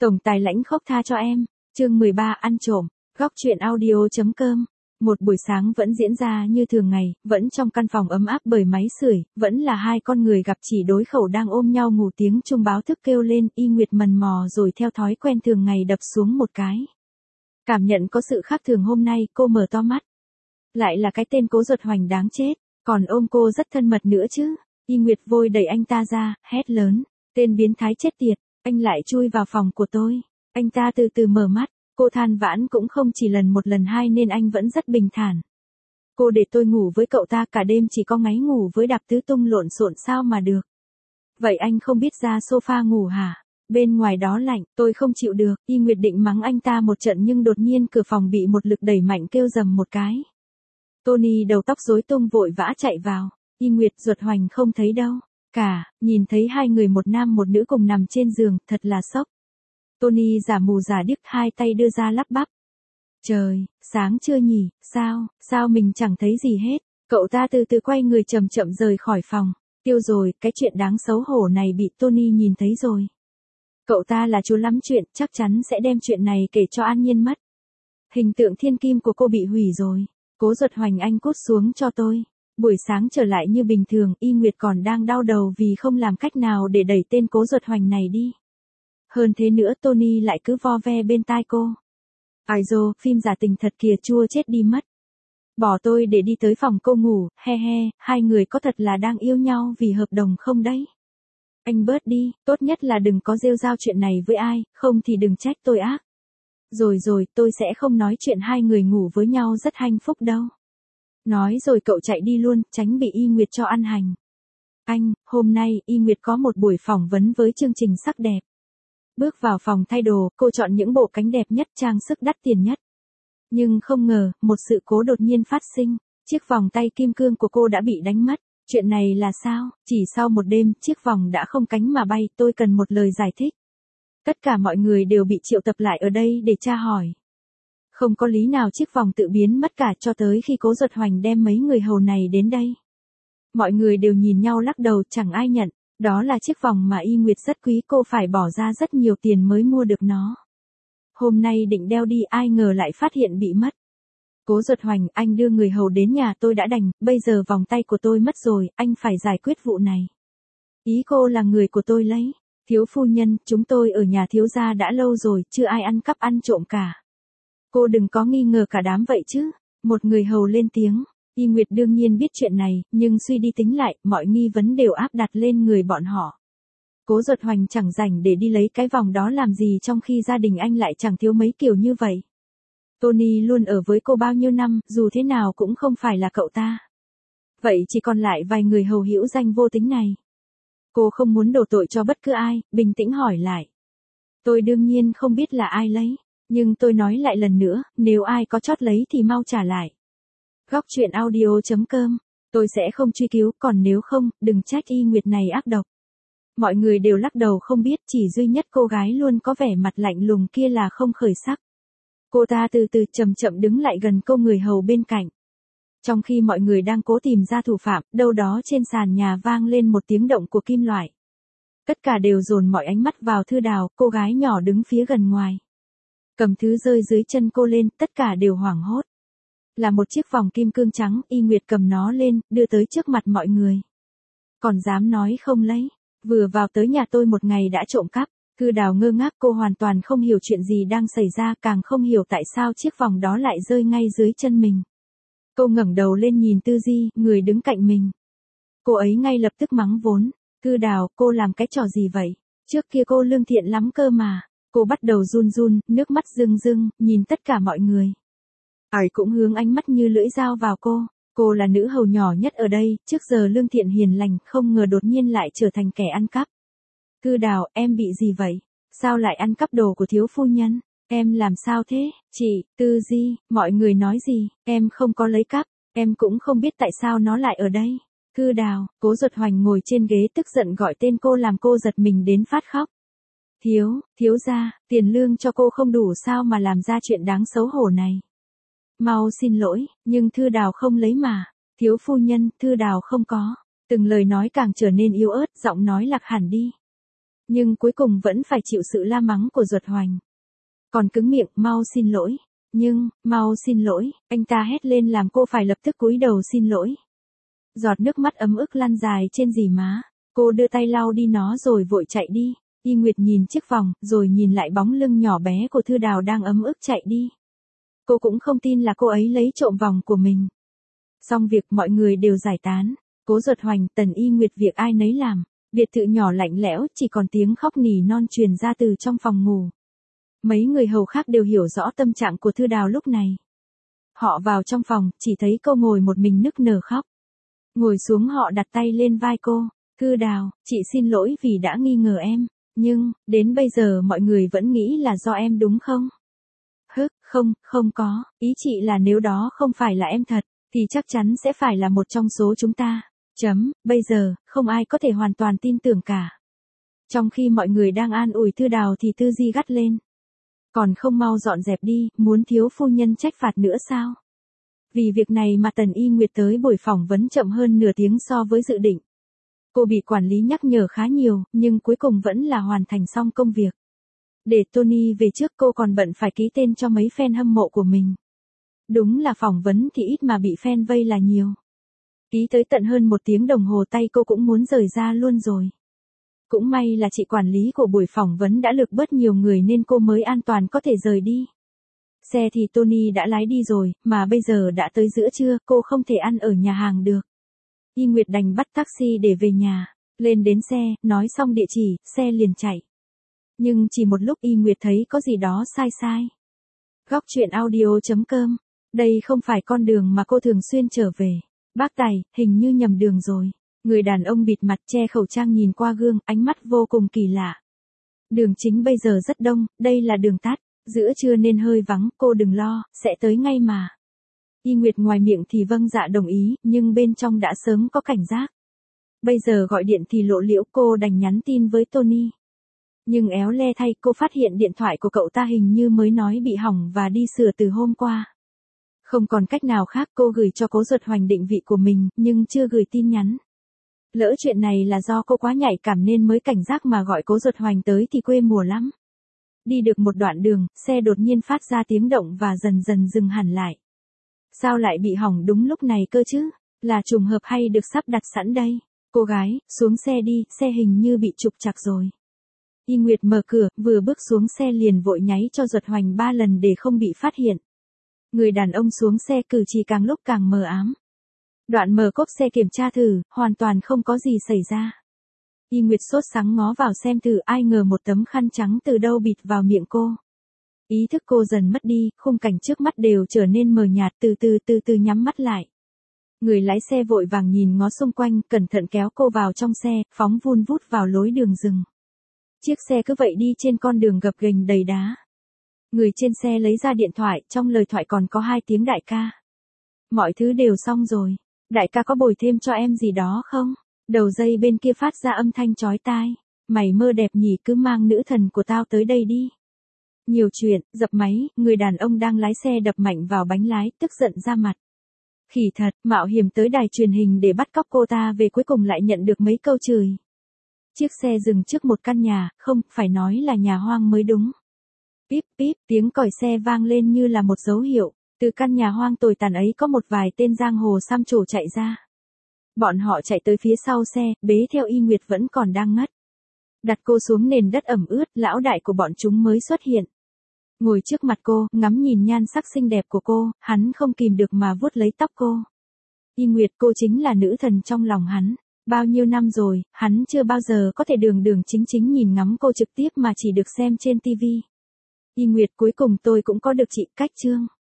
Tổng tài lãnh khốc tha cho em. Chương 13 ăn trộm. Góc truyện audio.com. Một buổi sáng vẫn diễn ra như thường ngày, vẫn trong căn phòng ấm áp bởi máy sưởi, vẫn là hai con người gặp chỉ đối khẩu đang ôm nhau ngủ, tiếng chuông báo thức kêu lên, Y Nguyệt mần mò rồi theo thói quen thường ngày đập xuống một cái. Cảm nhận có sự khác thường hôm nay, cô mở to mắt. Lại là cái tên Cố Duật Hoành đáng chết, còn ôm cô rất thân mật nữa chứ. Y Nguyệt vội đẩy anh ta ra, hét lớn, tên biến thái chết tiệt, anh lại chui vào phòng của tôi. Anh ta từ từ mở mắt, cô than vãn cũng không chỉ lần một lần hai nên anh vẫn rất bình thản. Cô để tôi ngủ với cậu ta cả đêm chỉ có ngáy ngủ với đạp tứ tung lộn xộn sao mà được. Vậy anh không biết ra sofa ngủ hả? Bên ngoài đó lạnh, tôi không chịu được. Y Nguyệt định mắng anh ta một trận nhưng đột nhiên cửa phòng bị một lực đẩy mạnh kêu rầm một cái. Tony đầu tóc rối tung vội vã chạy vào. Y Nguyệt Duật Hoành không thấy đâu. Nhìn thấy hai người một nam một nữ cùng nằm trên giường, thật là sốc. Tony giả mù giả điếc hai tay đưa ra lắp bắp. Trời, sáng chưa nhỉ, sao mình chẳng thấy gì hết. Cậu ta từ từ quay người chậm chậm rời khỏi phòng. Tiêu rồi, cái chuyện đáng xấu hổ này bị Tony nhìn thấy rồi. Cậu ta là chú lắm chuyện, chắc chắn sẽ đem chuyện này kể cho An Nhiên mất. Hình tượng thiên kim của cô bị hủy rồi. Cố Duật Hoành anh cút xuống cho tôi. Buổi sáng trở lại như bình thường, Y Nguyệt còn đang đau đầu vì không làm cách nào để đẩy tên Cố Duật Hoành này đi. Hơn thế nữa Tony lại cứ vo ve bên tai cô. Ai dô, phim giả tình thật kìa, chua chết đi mất. Bỏ tôi để đi tới phòng cô ngủ, he, hai người có thật là đang yêu nhau vì hợp đồng không đấy? Anh bớt đi, tốt nhất là đừng có rêu rao chuyện này với ai, không thì đừng trách tôi ác. Rồi, tôi sẽ không nói chuyện hai người ngủ với nhau rất hạnh phúc đâu. Nói rồi cậu chạy đi luôn, tránh bị Y Nguyệt cho ăn hành. Anh, hôm nay, Y Nguyệt có một buổi phỏng vấn với chương trình sắc đẹp. Bước vào phòng thay đồ, cô chọn những bộ cánh đẹp nhất, trang sức đắt tiền nhất. Nhưng không ngờ, một sự cố đột nhiên phát sinh. Chiếc vòng tay kim cương của cô đã bị đánh mất. Chuyện này là sao? Chỉ sau một đêm, chiếc vòng đã không cánh mà bay, tôi cần một lời giải thích. Tất cả mọi người đều bị triệu tập lại ở đây để tra hỏi. Không có lý nào chiếc vòng tự biến mất cả cho tới khi Cố Duật Hoành đem mấy người hầu này đến đây. Mọi người đều nhìn nhau lắc đầu, chẳng ai nhận. Đó là chiếc vòng mà Y Nguyệt rất quý, cô phải bỏ ra rất nhiều tiền mới mua được nó. Hôm nay định đeo đi, ai ngờ lại phát hiện bị mất. Cố Duật Hoành, anh đưa người hầu đến nhà tôi đã đành, bây giờ vòng tay của tôi mất rồi, anh phải giải quyết vụ này. Ý cô là người của tôi lấy. Thiếu phu nhân, chúng tôi ở nhà thiếu gia đã lâu rồi, chưa ai ăn cắp ăn trộm cả. Cô đừng có nghi ngờ cả đám vậy chứ. Một người hầu lên tiếng. Y Nguyệt đương nhiên biết chuyện này, nhưng suy đi tính lại, mọi nghi vấn đều áp đặt lên người bọn họ. Cố Duật Hoành chẳng rảnh để đi lấy cái vòng đó làm gì trong khi gia đình anh lại chẳng thiếu mấy kiểu như vậy. Tony luôn ở với cô bao nhiêu năm, dù thế nào cũng không phải là cậu ta. Vậy chỉ còn lại vài người hầu hữu danh vô tính này. Cô không muốn đổ tội cho bất cứ ai, bình tĩnh hỏi lại. Tôi đương nhiên không biết là ai lấy, nhưng tôi nói lại lần nữa, nếu ai có chót lấy thì mau trả lại. Góc truyện audio.com, tôi sẽ không truy cứu, còn nếu không, đừng trách Y Nguyệt này ác độc. Mọi người đều lắc đầu không biết, chỉ duy nhất cô gái luôn có vẻ mặt lạnh lùng kia là không khởi sắc. Cô ta từ từ chậm chậm đứng lại gần cô người hầu bên cạnh. Trong khi mọi người đang cố tìm ra thủ phạm, đâu đó trên sàn nhà vang lên một tiếng động của kim loại. Tất cả đều dồn mọi ánh mắt vào Thư Đào, cô gái nhỏ đứng phía gần ngoài. Cầm thứ rơi dưới chân cô lên, tất cả đều hoảng hốt. Là một chiếc vòng kim cương trắng, Y Nguyệt cầm nó lên, đưa tới trước mặt mọi người. Còn dám nói không lấy, vừa vào tới nhà tôi một ngày đã trộm cắp. Thư Đào ngơ ngác, cô hoàn toàn không hiểu chuyện gì đang xảy ra, càng không hiểu tại sao chiếc vòng đó lại rơi ngay dưới chân mình. Cô ngẩng đầu lên nhìn Tư Di, người đứng cạnh mình. Cô ấy ngay lập tức mắng vốn. Thư Đào, cô làm cái trò gì vậy? Trước kia cô lương thiện lắm cơ mà. Cô bắt đầu run, nước mắt rưng, nhìn tất cả mọi người. Ai cũng hướng ánh mắt như lưỡi dao vào cô. Cô là nữ hầu nhỏ nhất ở đây, trước giờ lương thiện hiền lành, không ngờ đột nhiên lại trở thành kẻ ăn cắp. Thư Đào, em bị gì vậy? Sao lại ăn cắp đồ của thiếu phu nhân? Em làm sao thế? Chị, Tư Di, mọi người nói gì? Em không có lấy cắp, em cũng không biết tại sao nó lại ở đây. Thư Đào, Cố Duật Hoành ngồi trên ghế tức giận gọi tên cô làm cô giật mình đến phát khóc. Thiếu gia, tiền lương cho cô không đủ sao mà làm ra chuyện đáng xấu hổ này. Mau xin lỗi, nhưng Thư Đào không lấy mà. Thiếu phu nhân, Thư Đào không có. Từng lời nói càng trở nên yếu ớt, giọng nói lạc hẳn đi. Nhưng cuối cùng vẫn phải chịu sự la mắng của Duật Hoành. Còn cứng miệng, mau xin lỗi. Nhưng, mau xin lỗi, anh ta hét lên làm cô phải lập tức cúi đầu xin lỗi. Giọt nước mắt ấm ức lăn dài trên gì má. Cô đưa tay lau đi nó rồi vội chạy đi. Y Nguyệt nhìn chiếc vòng, rồi nhìn lại bóng lưng nhỏ bé của Thư Đào đang ấm ức chạy đi. Cô cũng không tin là cô ấy lấy trộm vòng của mình. Xong việc mọi người đều giải tán. Cố Duật Hoành, Tần Y Nguyệt việc ai nấy làm. Biệt thự nhỏ lạnh lẽo, chỉ còn tiếng khóc nỉ non truyền ra từ trong phòng ngủ. Mấy người hầu khác đều hiểu rõ tâm trạng của Thư Đào lúc này. Họ vào trong phòng, chỉ thấy cô ngồi một mình nức nở khóc. Ngồi xuống họ đặt tay lên vai cô. Thư Đào, chị xin lỗi vì đã nghi ngờ em. Nhưng, đến bây giờ mọi người vẫn nghĩ là do em đúng không? Không có, ý chị là nếu đó không phải là em thật, thì chắc chắn sẽ phải là một trong số chúng ta. Bây giờ, không ai có thể hoàn toàn tin tưởng cả. Trong khi mọi người đang an ủi Thư Đào thì Tư Di gắt lên. Còn không mau dọn dẹp đi, muốn thiếu phu nhân trách phạt nữa sao? Vì việc này mà Tần Y Nguyệt tới buổi phỏng vấn chậm hơn nửa tiếng so với dự định. Cô bị quản lý nhắc nhở khá nhiều, nhưng cuối cùng vẫn là hoàn thành xong công việc. Để Tony về trước cô còn bận phải ký tên cho mấy fan hâm mộ của mình. Đúng là phỏng vấn thì ít mà bị fan vây là nhiều. Ký tới tận hơn 1 tiếng đồng hồ tay cô cũng muốn rời ra luôn rồi. Cũng may là chị quản lý của buổi phỏng vấn đã lược bớt nhiều người nên cô mới an toàn có thể rời đi. Xe thì Tony đã lái đi rồi, mà bây giờ đã tới giữa trưa, cô không thể ăn ở nhà hàng được. Y Nguyệt đành bắt taxi để về nhà. Lên đến xe, nói xong địa chỉ, xe liền chạy. Nhưng chỉ một lúc Y Nguyệt thấy có gì đó sai. Góc truyện audio.com. Đây không phải con đường mà cô thường xuyên trở về. Bác Tài, hình như nhầm đường rồi. Người đàn ông bịt mặt che khẩu trang nhìn qua gương, ánh mắt vô cùng kỳ lạ. Đường chính bây giờ rất đông, đây là đường tắt. Giữa trưa nên hơi vắng, cô đừng lo, sẽ tới ngay mà. Y Nguyệt ngoài miệng thì vâng dạ đồng ý, nhưng bên trong đã sớm có cảnh giác. Bây giờ gọi điện thì lộ liễu, cô đành nhắn tin với Tony. Nhưng éo le thay cô phát hiện điện thoại của cậu ta hình như mới nói bị hỏng và đi sửa từ hôm qua. Không còn cách nào khác cô gửi cho Cố Duật Hoành định vị của mình, nhưng chưa gửi tin nhắn. Lỡ chuyện này là do cô quá nhạy cảm nên mới cảnh giác mà gọi Cố Duật Hoành tới thì quê mùa lắm. Đi được một đoạn đường, xe đột nhiên phát ra tiếng động và dần dần dừng hẳn lại. Sao lại bị hỏng đúng lúc này cơ chứ? Là trùng hợp hay được sắp đặt sẵn đây? Cô gái, xuống xe đi, xe hình như bị trục trặc rồi. Y Nguyệt mở cửa, vừa bước xuống xe liền vội nháy cho Duật Hoành 3 lần để không bị phát hiện. Người đàn ông xuống xe cử chỉ càng lúc càng mờ ám. Đoạn mở cốp xe kiểm tra thử, hoàn toàn không có gì xảy ra. Y Nguyệt sốt sắng ngó vào xem thử, ai ngờ một tấm khăn trắng từ đâu bịt vào miệng cô. Ý thức cô dần mất đi, khung cảnh trước mắt đều trở nên mờ nhạt, từ từ nhắm mắt lại. Người lái xe vội vàng nhìn ngó xung quanh, cẩn thận kéo cô vào trong xe, phóng vun vút vào lối đường rừng. Chiếc xe cứ vậy đi trên con đường gập ghềnh đầy đá. Người trên xe lấy ra điện thoại, trong lời thoại còn có 2 tiếng đại ca. Mọi thứ đều xong rồi. Đại ca có bồi thêm cho em gì đó không? Đầu dây bên kia phát ra âm thanh chói tai. Mày mơ đẹp nhỉ, cứ mang nữ thần của tao tới đây đi. Nhiều chuyện, dập máy, người đàn ông đang lái xe đập mạnh vào bánh lái, tức giận ra mặt. Khỉ thật, mạo hiểm tới đài truyền hình để bắt cóc cô ta về cuối cùng lại nhận được mấy câu chửi. Chiếc xe dừng trước một căn nhà, không, phải nói là nhà hoang mới đúng. Píp píp, tiếng còi xe vang lên như là một dấu hiệu. Từ căn nhà hoang tồi tàn ấy có một vài tên giang hồ xăm trổ chạy ra. Bọn họ chạy tới phía sau xe, bế theo Y Nguyệt vẫn còn đang ngất. Đặt cô xuống nền đất ẩm ướt, lão đại của bọn chúng mới xuất hiện. Ngồi trước mặt cô, ngắm nhìn nhan sắc xinh đẹp của cô, hắn không kìm được mà vuốt lấy tóc cô. Y Nguyệt, cô chính là nữ thần trong lòng hắn. Bao nhiêu năm rồi, hắn chưa bao giờ có thể đường chính nhìn ngắm cô trực tiếp mà chỉ được xem trên TV. Y Nguyệt, cuối cùng tôi cũng có được chị, cách chương.